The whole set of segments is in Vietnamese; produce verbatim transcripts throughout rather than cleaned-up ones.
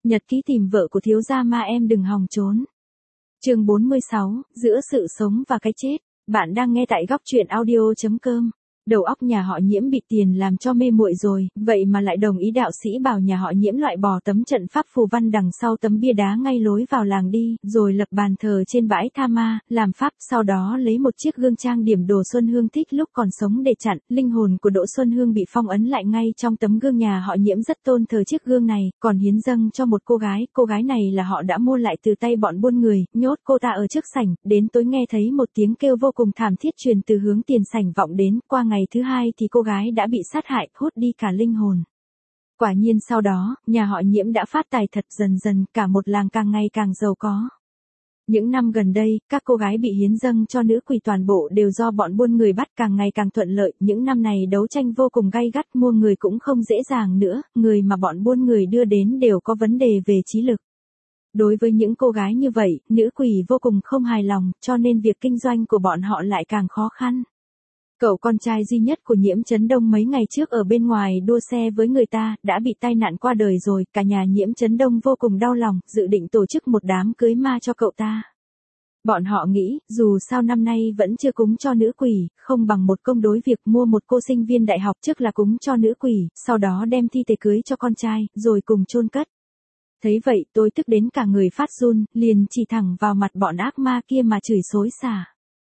Nhật ký tìm vợ của thiếu gia ma em đừng hòng trốn. Chương bốn mươi sáu, giữa sự sống và cái chết. Bạn đang nghe tại góc truyện audio chấm com. Đầu óc nhà họ Nhiễm bị tiền làm cho mê muội rồi, vậy mà lại đồng ý đạo sĩ bảo nhà họ Nhiễm loại bỏ tấm trận pháp phù văn đằng sau tấm bia đá ngay lối vào làng đi, rồi lập bàn thờ trên bãi tha ma, làm pháp, sau đó lấy một chiếc gương trang điểm Đồ Xuân Hương thích lúc còn sống để chặn, linh hồn của Đỗ Xuân Hương bị phong ấn lại ngay trong tấm gương. Nhà họ Nhiễm rất tôn thờ chiếc gương này, còn hiến dâng cho một cô gái, cô gái này là họ đã mua lại từ tay bọn buôn người, nhốt cô ta ở trước sảnh, đến tối nghe thấy một tiếng kêu vô cùng thảm thiết truyền từ hướng tiền sảnh vọng đến, qua ngày thứ hai thì cô gái đã bị sát hại, hút đi cả linh hồn. Quả nhiên sau đó, nhà họ Nhiễm đã phát tài thật, dần dần cả một làng càng ngày càng giàu có. Những năm gần đây, các cô gái bị hiến dâng cho nữ quỷ toàn bộ đều do bọn buôn người bắt, càng ngày càng thuận lợi. Những năm này đấu tranh vô cùng gay gắt, mua người cũng không dễ dàng nữa, người mà bọn buôn người đưa đến đều có vấn đề về trí lực. Đối với những cô gái như vậy, nữ quỷ vô cùng không hài lòng, cho nên việc kinh doanh của bọn họ lại càng khó khăn. Cậu con trai duy nhất của Nhiễm Chấn Đông mấy ngày trước ở bên ngoài đua xe với người ta, đã bị tai nạn qua đời rồi, cả nhà Nhiễm Chấn Đông vô cùng đau lòng, dự định tổ chức một đám cưới ma cho cậu ta. Bọn họ nghĩ, dù sao năm nay vẫn chưa cúng cho nữ quỷ, không bằng một công đối việc mua một cô sinh viên đại học trước là cúng cho nữ quỷ, sau đó đem thi thể cưới cho con trai, rồi cùng chôn cất. Thấy vậy tôi tức đến cả người phát run, liền chỉ thẳng vào mặt bọn ác ma kia mà chửi xối xả.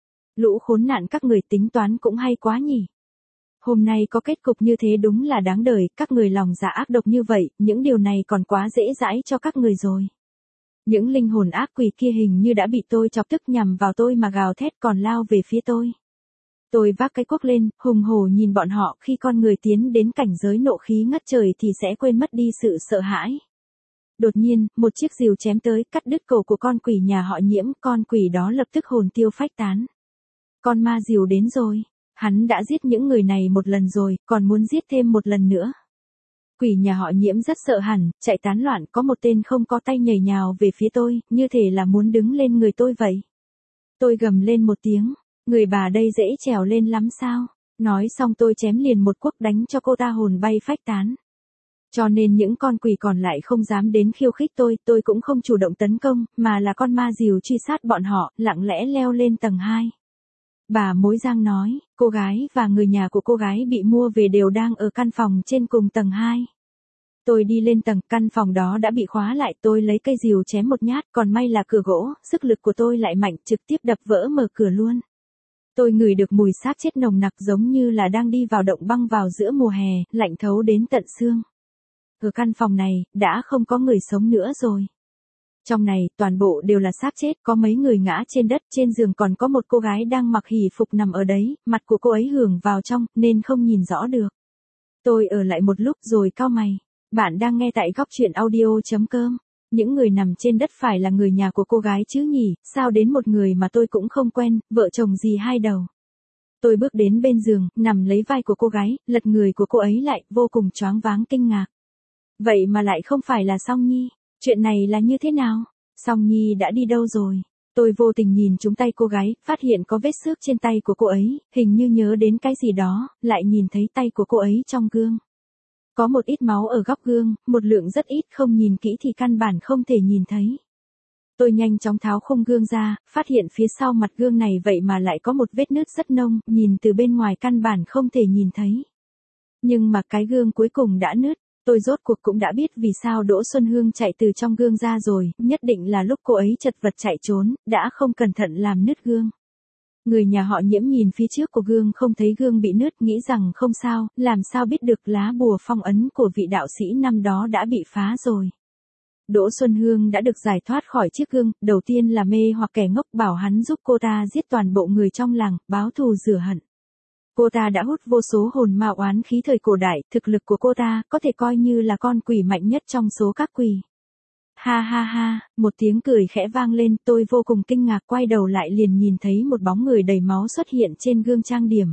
Lũ khốn nạn các người tính toán cũng hay quá nhỉ. Hôm nay có kết cục như thế đúng là đáng đời, các người lòng dạ ác độc như vậy, những điều này còn quá dễ dãi cho các người rồi. Những linh hồn ác quỷ kia hình như đã bị tôi chọc tức, nhằm vào tôi mà gào thét còn lao về phía tôi. Tôi vác cái cuốc lên, hùng hổ nhìn bọn họ, khi con người tiến đến cảnh giới nộ khí ngất trời thì sẽ quên mất đi sự sợ hãi. Đột nhiên, một chiếc rìu chém tới, cắt đứt cổ của con quỷ nhà họ Nhiễm, con quỷ đó lập tức hồn tiêu phách tán. Con ma rìu đến rồi, hắn đã giết những người này một lần rồi, còn muốn giết thêm một lần nữa. Quỷ nhà họ Nhiễm rất sợ hẳn, chạy tán loạn, có một tên không có tay nhảy nhào về phía tôi, như thể là muốn đứng lên người tôi vậy. Tôi gầm lên một tiếng, người bà đây dễ trèo lên lắm sao? Nói xong tôi chém liền một cuốc đánh cho cô ta hồn bay phách tán. Cho nên những con quỷ còn lại không dám đến khiêu khích tôi, tôi cũng không chủ động tấn công, mà là con ma rìu truy sát bọn họ, lặng lẽ leo lên tầng hai. Bà Mối Giang nói, cô gái và người nhà của cô gái bị mua về đều đang ở căn phòng trên cùng tầng hai. Tôi đi lên tầng, căn phòng đó đã bị khóa lại, tôi lấy cây rìu chém một nhát, còn may là cửa gỗ, sức lực của tôi lại mạnh, trực tiếp đập vỡ mở cửa luôn. Tôi ngửi được mùi xác chết nồng nặc giống như là đang đi vào động băng vào giữa mùa hè, lạnh thấu đến tận xương. Ở căn phòng này, đã không có người sống nữa rồi. Trong này, toàn bộ đều là xác chết, có mấy người ngã trên đất, trên giường còn có một cô gái đang mặc hỉ phục nằm ở đấy, mặt của cô ấy hưởng vào trong, nên không nhìn rõ được. Tôi ở lại một lúc rồi cau mày. Bạn đang nghe tại góc truyện audio chấm com. Những người nằm trên đất phải là người nhà của cô gái chứ nhỉ, sao đến một người mà tôi cũng không quen, vợ chồng gì hai đầu. Tôi bước đến bên giường, nằm lấy vai của cô gái, lật người của cô ấy lại, vô cùng choáng váng kinh ngạc. Vậy mà lại không phải là Song Nhi. Chuyện này là như thế nào? Song Nhi đã đi đâu rồi? Tôi vô tình nhìn trúng tay cô gái, phát hiện có vết xước trên tay của cô ấy, hình như nhớ đến cái gì đó, lại nhìn thấy tay của cô ấy trong gương. Có một ít máu ở góc gương, một lượng rất ít, không nhìn kỹ thì căn bản không thể nhìn thấy. Tôi nhanh chóng tháo khung gương ra, phát hiện phía sau mặt gương này vậy mà lại có một vết nứt rất nông, nhìn từ bên ngoài căn bản không thể nhìn thấy. Nhưng mà cái gương cuối cùng đã nứt. Tôi rốt cuộc cũng đã biết vì sao Đỗ Xuân Hương chạy từ trong gương ra rồi, nhất định là lúc cô ấy chật vật chạy trốn, đã không cẩn thận làm nứt gương. Người nhà họ Nhiễm nhìn phía trước của gương không thấy gương bị nứt, nghĩ rằng không sao, làm sao biết được lá bùa phong ấn của vị đạo sĩ năm đó đã bị phá rồi. Đỗ Xuân Hương đã được giải thoát khỏi chiếc gương, đầu tiên là mê hoặc kẻ ngốc bảo hắn giúp cô ta giết toàn bộ người trong làng, báo thù rửa hận. Cô ta đã hút vô số hồn ma oán khí thời cổ đại, thực lực của cô ta có thể coi như là con quỷ mạnh nhất trong số các quỷ. Ha ha ha, một tiếng cười khẽ vang lên, tôi vô cùng kinh ngạc quay đầu lại liền nhìn thấy một bóng người đầy máu xuất hiện trên gương trang điểm.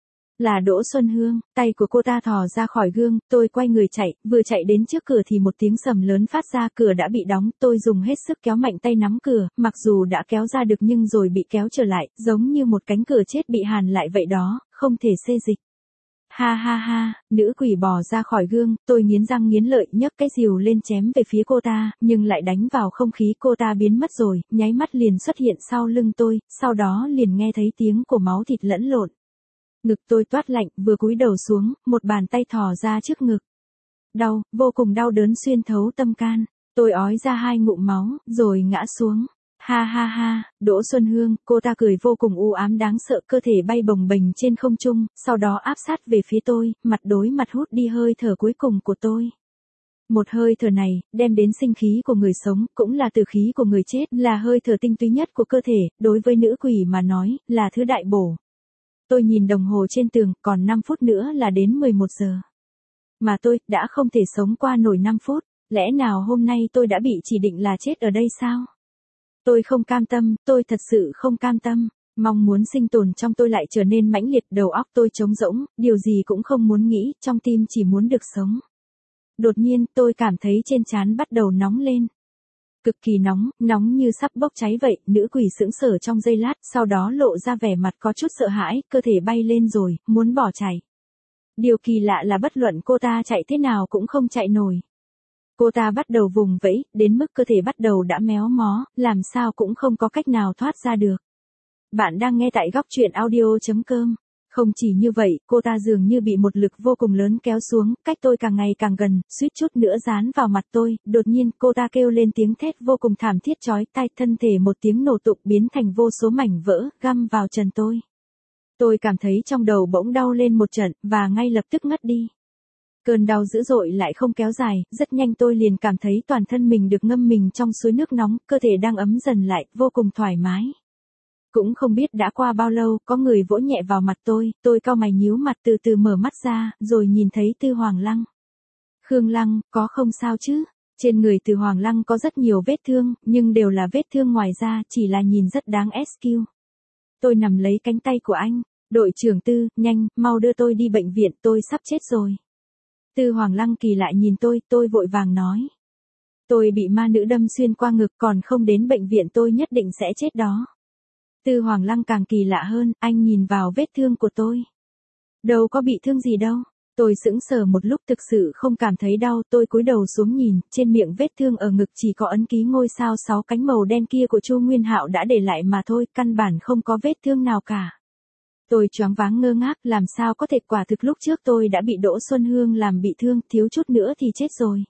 Là Đỗ Xuân Hương, tay của cô ta thò ra khỏi gương, tôi quay người chạy, vừa chạy đến trước cửa thì một tiếng sầm lớn phát ra, cửa đã bị đóng, tôi dùng hết sức kéo mạnh tay nắm cửa, mặc dù đã kéo ra được nhưng rồi bị kéo trở lại, giống như một cánh cửa chết bị hàn lại vậy đó, không thể xê dịch. Ha ha ha, nữ quỷ bò ra khỏi gương, tôi nghiến răng nghiến lợi nhấc cái rìu lên chém về phía cô ta, nhưng lại đánh vào không khí, cô ta biến mất rồi, nháy mắt liền xuất hiện sau lưng tôi, sau đó liền nghe thấy tiếng của máu thịt lẫn lộn. Ngực tôi toát lạnh, vừa cúi đầu xuống, một bàn tay thò ra trước ngực. Đau, vô cùng đau đớn xuyên thấu tâm can, tôi ói ra hai ngụm máu, rồi ngã xuống. Ha ha ha, Đỗ Xuân Hương, cô ta cười vô cùng u ám đáng sợ, cơ thể bay bồng bềnh trên không trung, sau đó áp sát về phía tôi, mặt đối mặt hút đi hơi thở cuối cùng của tôi. Một hơi thở này, đem đến sinh khí của người sống, cũng là tử khí của người chết, là hơi thở tinh túy nhất của cơ thể, đối với nữ quỷ mà nói, là thứ đại bổ. Tôi nhìn đồng hồ trên tường, còn năm phút nữa là đến mười một giờ. Mà tôi, đã không thể sống qua nổi năm phút, lẽ nào hôm nay tôi đã bị chỉ định là chết ở đây sao? Tôi không cam tâm, tôi thật sự không cam tâm, mong muốn sinh tồn trong tôi lại trở nên mãnh liệt, đầu óc tôi trống rỗng, điều gì cũng không muốn nghĩ, trong tim chỉ muốn được sống. Đột nhiên, tôi cảm thấy trên trán bắt đầu nóng lên. Cực kỳ nóng, nóng như sắp bốc cháy vậy, nữ quỷ sững sờ trong giây lát, sau đó lộ ra vẻ mặt có chút sợ hãi, cơ thể bay lên rồi, muốn bỏ chạy. Điều kỳ lạ là bất luận cô ta chạy thế nào cũng không chạy nổi. Cô ta bắt đầu vùng vẫy, đến mức cơ thể bắt đầu đã méo mó, làm sao cũng không có cách nào thoát ra được. Bạn đang nghe tại góc truyện audio chấm com. Không chỉ như vậy, cô ta dường như bị một lực vô cùng lớn kéo xuống, cách tôi càng ngày càng gần, suýt chút nữa dán vào mặt tôi, đột nhiên cô ta kêu lên tiếng thét vô cùng thảm thiết chói tai, thân thể một tiếng nổ tung biến thành vô số mảnh vỡ, găm vào trần tôi. Tôi cảm thấy trong đầu bỗng đau lên một trận, và ngay lập tức ngất đi. Cơn đau dữ dội lại không kéo dài, rất nhanh tôi liền cảm thấy toàn thân mình được ngâm mình trong suối nước nóng, cơ thể đang ấm dần lại, vô cùng thoải mái. Cũng không biết đã qua bao lâu, có người vỗ nhẹ vào mặt tôi, tôi cau mày nhíu mặt từ từ mở mắt ra, rồi nhìn thấy Tư Hoàng Lăng. Khương Lăng, có không sao chứ? Trên người Tư Hoàng Lăng có rất nhiều vết thương, nhưng đều là vết thương ngoài da, chỉ là nhìn rất đáng ét kiu. Tôi nằm lấy cánh tay của anh, đội trưởng Tư, nhanh, mau đưa tôi đi bệnh viện, tôi sắp chết rồi. Tư Hoàng Lăng kỳ lạ nhìn tôi, tôi vội vàng nói. Tôi bị ma nữ đâm xuyên qua ngực, còn không đến bệnh viện tôi nhất định sẽ chết đó. Tư Hoàng Lăng càng kỳ lạ hơn, anh nhìn vào vết thương của tôi. Đâu có bị thương gì đâu. Tôi sững sờ một lúc thực sự không cảm thấy đau, tôi cúi đầu xuống nhìn, trên miệng vết thương ở ngực chỉ có ấn ký ngôi sao sáu cánh màu đen kia của Chu Nguyên Hạo đã để lại mà thôi, căn bản không có vết thương nào cả. Tôi choáng váng ngơ ngác, làm sao có thể, quả thực lúc trước tôi đã bị Đỗ Xuân Hương làm bị thương, thiếu chút nữa thì chết rồi.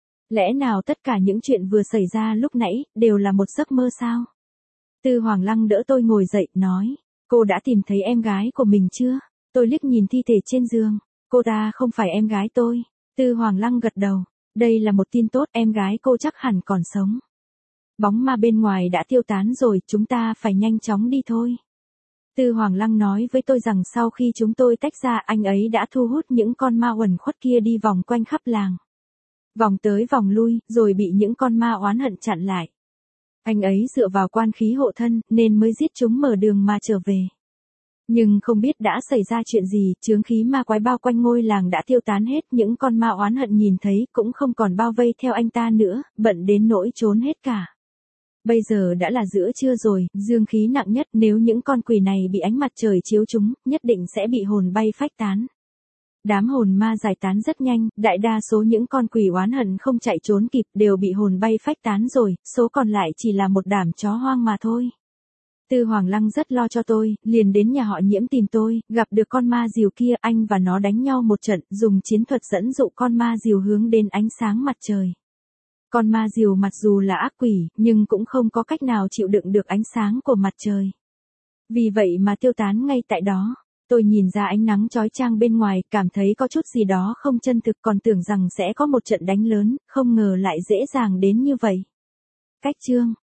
Lẽ nào tất cả những chuyện vừa xảy ra lúc nãy, đều là một giấc mơ sao? Tư Hoàng Lăng đỡ tôi ngồi dậy, nói, cô đã tìm thấy em gái của mình chưa? Tôi liếc nhìn thi thể trên giường, cô ta không phải em gái tôi. Tư Hoàng Lăng gật đầu, đây là một tin tốt, em gái cô chắc hẳn còn sống. Bóng ma bên ngoài đã tiêu tán rồi, chúng ta phải nhanh chóng đi thôi. Tư Hoàng Lăng nói với tôi rằng sau khi chúng tôi tách ra, anh ấy đã thu hút những con ma uẩn khuất kia đi vòng quanh khắp làng. Vòng tới vòng lui, rồi bị những con ma oán hận chặn lại. Anh ấy dựa vào quan khí hộ thân, nên mới giết chúng mở đường mà trở về. Nhưng không biết đã xảy ra chuyện gì, chướng khí ma quái bao quanh ngôi làng đã tiêu tán hết, những con ma oán hận nhìn thấy cũng không còn bao vây theo anh ta nữa, bận đến nỗi trốn hết cả. Bây giờ đã là giữa trưa rồi, dương khí nặng nhất, nếu những con quỷ này bị ánh mặt trời chiếu chúng, nhất định sẽ bị hồn bay phách tán. Đám hồn ma giải tán rất nhanh, đại đa số những con quỷ oán hận không chạy trốn kịp đều bị hồn bay phách tán rồi, số còn lại chỉ là một đám chó hoang mà thôi. Tư Hoàng Lăng rất lo cho tôi, liền đến nhà họ Nhiễm tìm tôi, gặp được con ma diều kia, anh và nó đánh nhau một trận, dùng chiến thuật dẫn dụ con ma diều hướng đến ánh sáng mặt trời. Con ma diều mặc dù là ác quỷ, nhưng cũng không có cách nào chịu đựng được ánh sáng của mặt trời. Vì vậy mà tiêu tán ngay tại đó. Tôi nhìn ra ánh nắng chói chang bên ngoài, cảm thấy có chút gì đó không chân thực, còn tưởng rằng sẽ có một trận đánh lớn, không ngờ lại dễ dàng đến như vậy. Cách chương